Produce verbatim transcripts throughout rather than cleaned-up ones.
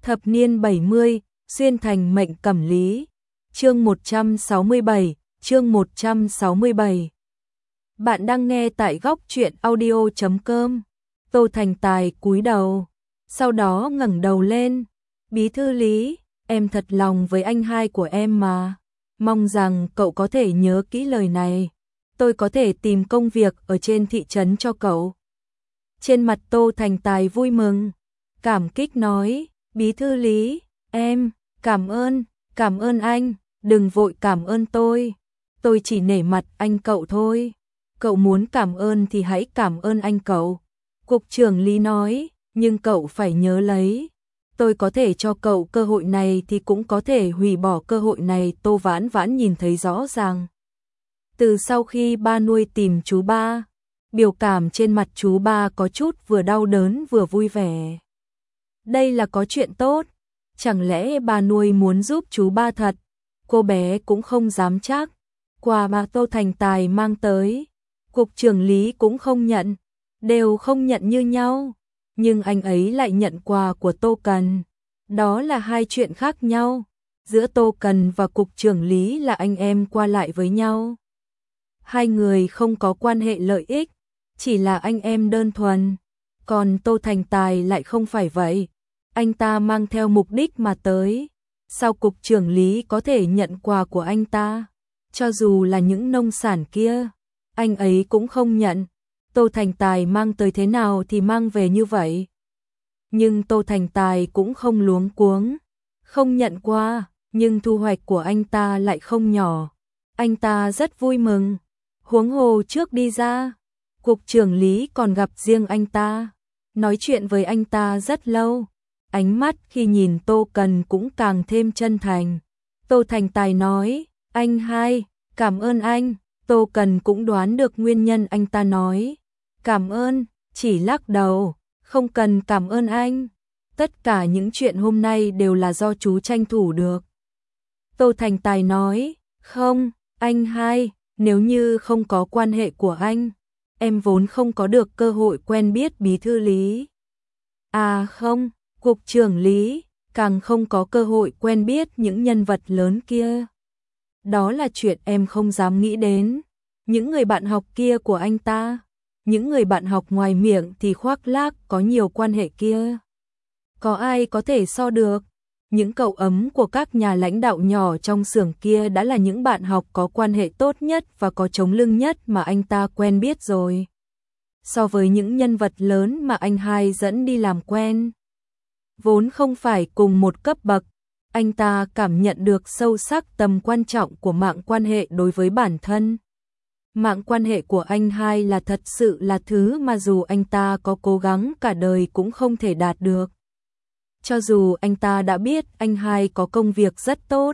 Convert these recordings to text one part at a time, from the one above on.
Thập niên bảy mươi, xuyên thành mệnh cẩm lý. Chương một trăm sáu mươi bảy, chương một trăm sáu mươi bảy. Bạn đang nghe tại góc truyện audio chấm com. Tô Thành Tài cúi đầu, sau đó ngẩng đầu lên. Bí thư Lý, em thật lòng với anh hai của em mà. Mong rằng cậu có thể nhớ kỹ lời này. Tôi có thể tìm công việc ở trên thị trấn cho cậu. Trên mặt Tô Thành Tài vui mừng, cảm kích nói, Bí thư Lý, em, cảm ơn, cảm ơn anh, đừng vội cảm ơn tôi. Tôi chỉ nể mặt anh cậu thôi. Cậu muốn cảm ơn thì hãy cảm ơn anh cậu. Cục trưởng Lý nói, nhưng cậu phải nhớ lấy. Tôi có thể cho cậu cơ hội này thì cũng có thể hủy bỏ cơ hội này. Tô Vãn Vãn nhìn thấy rõ ràng. Từ sau khi ba nuôi tìm chú ba, biểu cảm trên mặt chú ba có chút vừa đau đớn vừa vui vẻ. Đây là có chuyện tốt, chẳng lẽ bà nuôi muốn giúp chú ba thật? Cô bé cũng không dám chắc. Quà mà Tô Thành Tài mang tới, cục trưởng Lý cũng không nhận, đều không nhận như nhau, nhưng anh ấy lại nhận quà của Tô Cần. Đó là hai chuyện khác nhau. Giữa Tô Cần và cục trưởng Lý là anh em qua lại với nhau. Hai người không có quan hệ lợi ích, chỉ là anh em đơn thuần. Còn Tô Thành Tài lại không phải vậy. Anh ta mang theo mục đích mà tới. Sao cục trưởng Lý có thể nhận quà của anh ta? Cho dù là những nông sản kia, anh ấy cũng không nhận. Tô Thành Tài mang tới thế nào thì mang về như vậy. Nhưng Tô Thành Tài cũng không luống cuống, không nhận quà, nhưng thu hoạch của anh ta lại không nhỏ. Anh ta rất vui mừng. Huống hồ trước đi ra, cục trưởng Lý còn gặp riêng anh ta, nói chuyện với anh ta rất lâu. Ánh mắt khi nhìn Tô Cần cũng càng thêm chân thành. Tô Thành Tài nói, anh hai, cảm ơn anh. Tô Cần cũng đoán được nguyên nhân anh ta nói cảm ơn, chỉ lắc đầu, không cần cảm ơn anh. Tất cả những chuyện hôm nay đều là do chú tranh thủ được. Tô Thành Tài nói, không, anh hai, nếu như không có quan hệ của anh, em vốn không có được cơ hội quen biết Bí thư Lý. À không, cục trưởng Lý, càng không có cơ hội quen biết những nhân vật lớn kia. Đó là chuyện em không dám nghĩ đến. Những người bạn học kia của anh ta, những người bạn học ngoài miệng thì khoác lác có nhiều quan hệ kia. Có ai có thể so được? Những cậu ấm của các nhà lãnh đạo nhỏ trong xưởng kia đã là những bạn học có quan hệ tốt nhất và có chống lưng nhất mà anh ta quen biết rồi. So với những nhân vật lớn mà anh hai dẫn đi làm quen, vốn không phải cùng một cấp bậc, anh ta cảm nhận được sâu sắc tầm quan trọng của mạng quan hệ đối với bản thân. Mạng quan hệ của anh hai là thật sự là thứ mà dù anh ta có cố gắng cả đời cũng không thể đạt được. Cho dù anh ta đã biết anh hai có công việc rất tốt,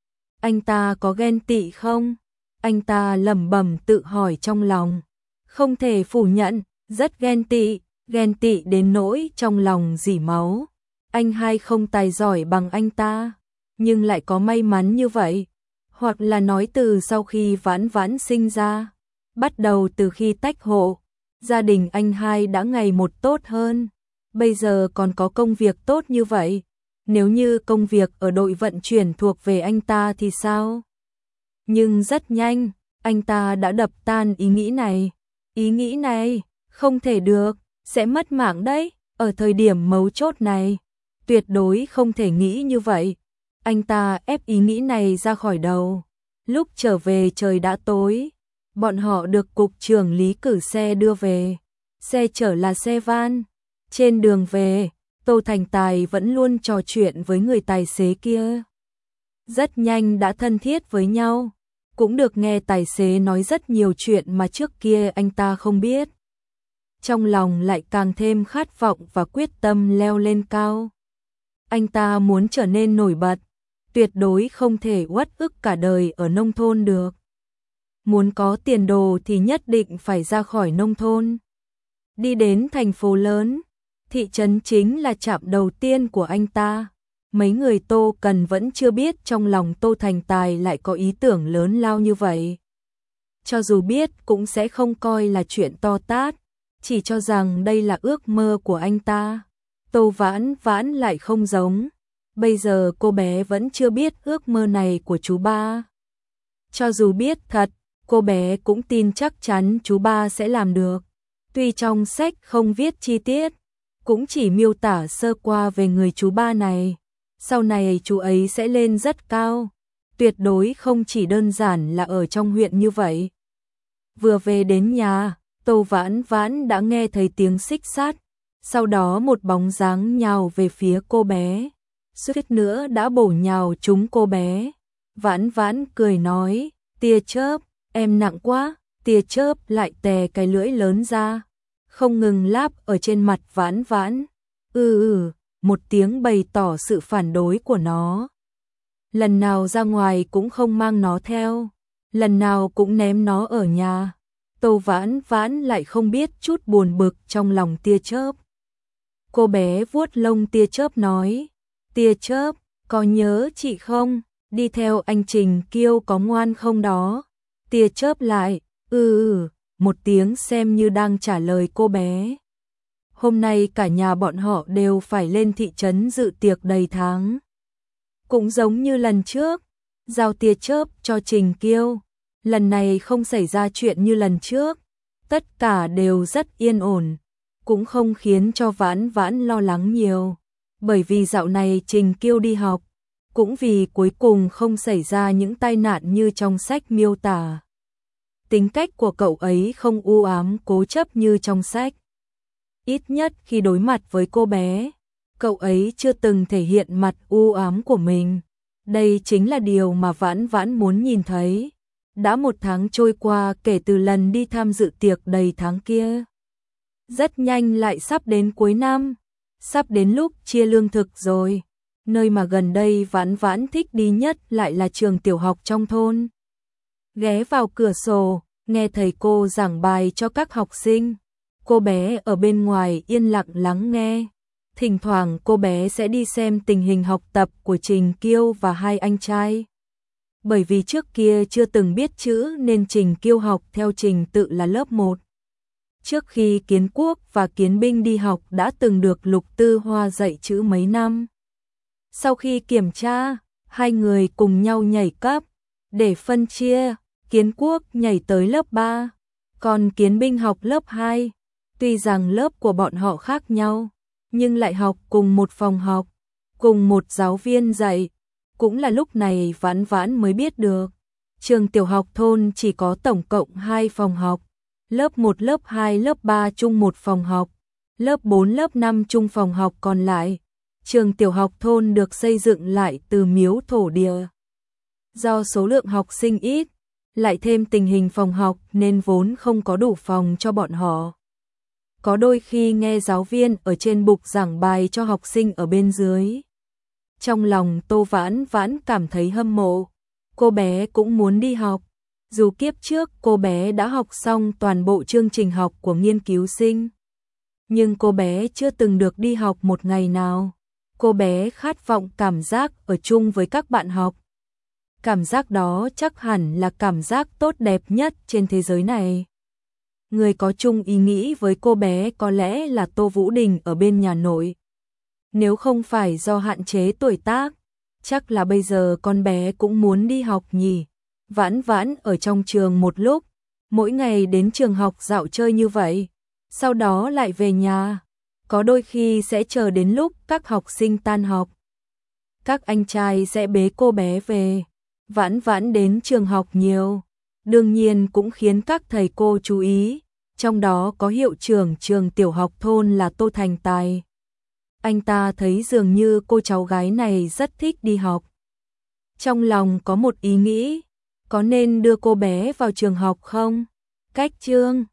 anh ta có ghen tị không? Anh ta lẩm bẩm tự hỏi trong lòng. Không thể phủ nhận, rất ghen tị, ghen tị đến nỗi trong lòng rỉ máu. Anh hai không tài giỏi bằng anh ta, nhưng lại có may mắn như vậy. Hoặc là nói từ sau khi Vãn Vãn sinh ra, bắt đầu từ khi tách hộ, gia đình anh hai đã ngày một tốt hơn. Bây giờ còn có công việc tốt như vậy. Nếu như công việc ở đội vận chuyển thuộc về anh ta thì sao? Nhưng rất nhanh, anh ta đã đập tan ý nghĩ này. Ý nghĩ này, không thể được, sẽ mất mạng đấy. Ở thời điểm mấu chốt này, tuyệt đối không thể nghĩ như vậy. Anh ta ép ý nghĩ này ra khỏi đầu. Lúc trở về trời đã tối. Bọn họ được cục trưởng Lý cử xe đưa về. Xe chở là xe van. Trên đường về, Tô Thành Tài vẫn luôn trò chuyện với người tài xế kia. Rất nhanh đã thân thiết với nhau. Cũng được nghe tài xế nói rất nhiều chuyện mà trước kia anh ta không biết. Trong lòng lại càng thêm khát vọng và quyết tâm leo lên cao. Anh ta muốn trở nên nổi bật, tuyệt đối không thể uất ức cả đời ở nông thôn được. Muốn có tiền đồ thì nhất định phải ra khỏi nông thôn. Đi đến thành phố lớn, thị trấn chính là trạm đầu tiên của anh ta. Mấy người Tô Cần vẫn chưa biết trong lòng Tô Thành Tài lại có ý tưởng lớn lao như vậy. Cho dù biết cũng sẽ không coi là chuyện to tát, chỉ cho rằng đây là ước mơ của anh ta. Tô Vãn Vãn lại không giống. Bây giờ cô bé vẫn chưa biết ước mơ này của chú ba. Cho dù biết thật, cô bé cũng tin chắc chắn chú ba sẽ làm được. Tuy trong sách không viết chi tiết, cũng chỉ miêu tả sơ qua về người chú ba này. Sau này chú ấy sẽ lên rất cao, tuyệt đối không chỉ đơn giản là ở trong huyện như vậy. Vừa về đến nhà, Tô Vãn Vãn đã nghe thấy tiếng xích sắt, sau đó một bóng dáng nhào về phía cô bé, suýt nữa đã bổ nhào trúng cô bé. Vãn Vãn cười nói, tia chớp, em nặng quá, tia chớp lại tè cái lưỡi lớn ra, không ngừng láp ở trên mặt Vãn Vãn. Ừ ừ, một tiếng bày tỏ sự phản đối của nó. Lần nào ra ngoài cũng không mang nó theo, lần nào cũng ném nó ở nhà. Tô Vãn Vãn lại không biết chút buồn bực trong lòng tia chớp. Cô bé vuốt lông tia chớp nói, tia chớp, có nhớ chị không? Đi theo anh Trình Kiêu có ngoan không đó? Tia chớp lại, ừ ừ, một tiếng xem như đang trả lời cô bé. Hôm nay cả nhà bọn họ đều phải lên thị trấn dự tiệc đầy tháng. Cũng giống như lần trước, giao tia chớp cho Trình Kiêu. Lần này không xảy ra chuyện như lần trước, tất cả đều rất yên ổn, cũng không khiến cho Vãn Vãn lo lắng nhiều, bởi vì dạo này Trình Kiêu đi học, cũng vì cuối cùng không xảy ra những tai nạn như trong sách miêu tả. Tính cách của cậu ấy không u ám cố chấp như trong sách. Ít nhất khi đối mặt với cô bé, cậu ấy chưa từng thể hiện mặt u ám của mình. Đây chính là điều mà Vãn Vãn muốn nhìn thấy. Đã một tháng trôi qua kể từ lần đi tham dự tiệc đầy tháng kia. Rất nhanh lại sắp đến cuối năm, sắp đến lúc chia lương thực rồi. Nơi mà gần đây Vãn Vãn thích đi nhất lại là trường tiểu học trong thôn. Ghé vào cửa sổ, nghe thầy cô giảng bài cho các học sinh. Cô bé ở bên ngoài yên lặng lắng nghe. Thỉnh thoảng cô bé sẽ đi xem tình hình học tập của Trình Kiêu và hai anh trai. Bởi vì trước kia chưa từng biết chữ nên Trình Kiêu học theo trình tự là lớp một. Trước khi Kiến Quốc và Kiến Binh đi học đã từng được Lục Tư Hoa dạy chữ mấy năm. Sau khi kiểm tra, hai người cùng nhau nhảy cấp. Để phân chia, Kiến Quốc nhảy tới lớp ba, còn Kiến Binh học lớp hai. Tuy rằng lớp của bọn họ khác nhau, nhưng lại học cùng một phòng học, cùng một giáo viên dạy. Cũng là lúc này Vãn Vãn mới biết được, trường tiểu học thôn chỉ có tổng cộng hai phòng học, lớp một, lớp hai, lớp ba chung một phòng học, lớp bốn, lớp năm chung phòng học còn lại. Trường tiểu học thôn được xây dựng lại từ miếu thổ địa. Do số lượng học sinh ít, lại thêm tình hình phòng học nên vốn không có đủ phòng cho bọn họ. Có đôi khi nghe giáo viên ở trên bục giảng bài cho học sinh ở bên dưới. Trong lòng Tô Vãn Vãn cảm thấy hâm mộ, cô bé cũng muốn đi học. Dù kiếp trước cô bé đã học xong toàn bộ chương trình học của nghiên cứu sinh, nhưng cô bé chưa từng được đi học một ngày nào. Cô bé khát vọng cảm giác ở chung với các bạn học. Cảm giác đó chắc hẳn là cảm giác tốt đẹp nhất trên thế giới này. Người có chung ý nghĩ với cô bé có lẽ là Tô Vũ Đình ở bên nhà nội. Nếu không phải do hạn chế tuổi tác, chắc là bây giờ con bé cũng muốn đi học nhỉ. Vãn Vãn ở trong trường một lúc, mỗi ngày đến trường học dạo chơi như vậy, sau đó lại về nhà. Có đôi khi sẽ chờ đến lúc các học sinh tan học, các anh trai sẽ bế cô bé về. Vãn Vãn đến trường học nhiều, đương nhiên cũng khiến các thầy cô chú ý, trong đó có hiệu trưởng trường tiểu học thôn là Tô Thành Tài. Anh ta thấy dường như cô cháu gái này rất thích đi học. Trong lòng có một ý nghĩ, có nên đưa cô bé vào trường học không? Cách chương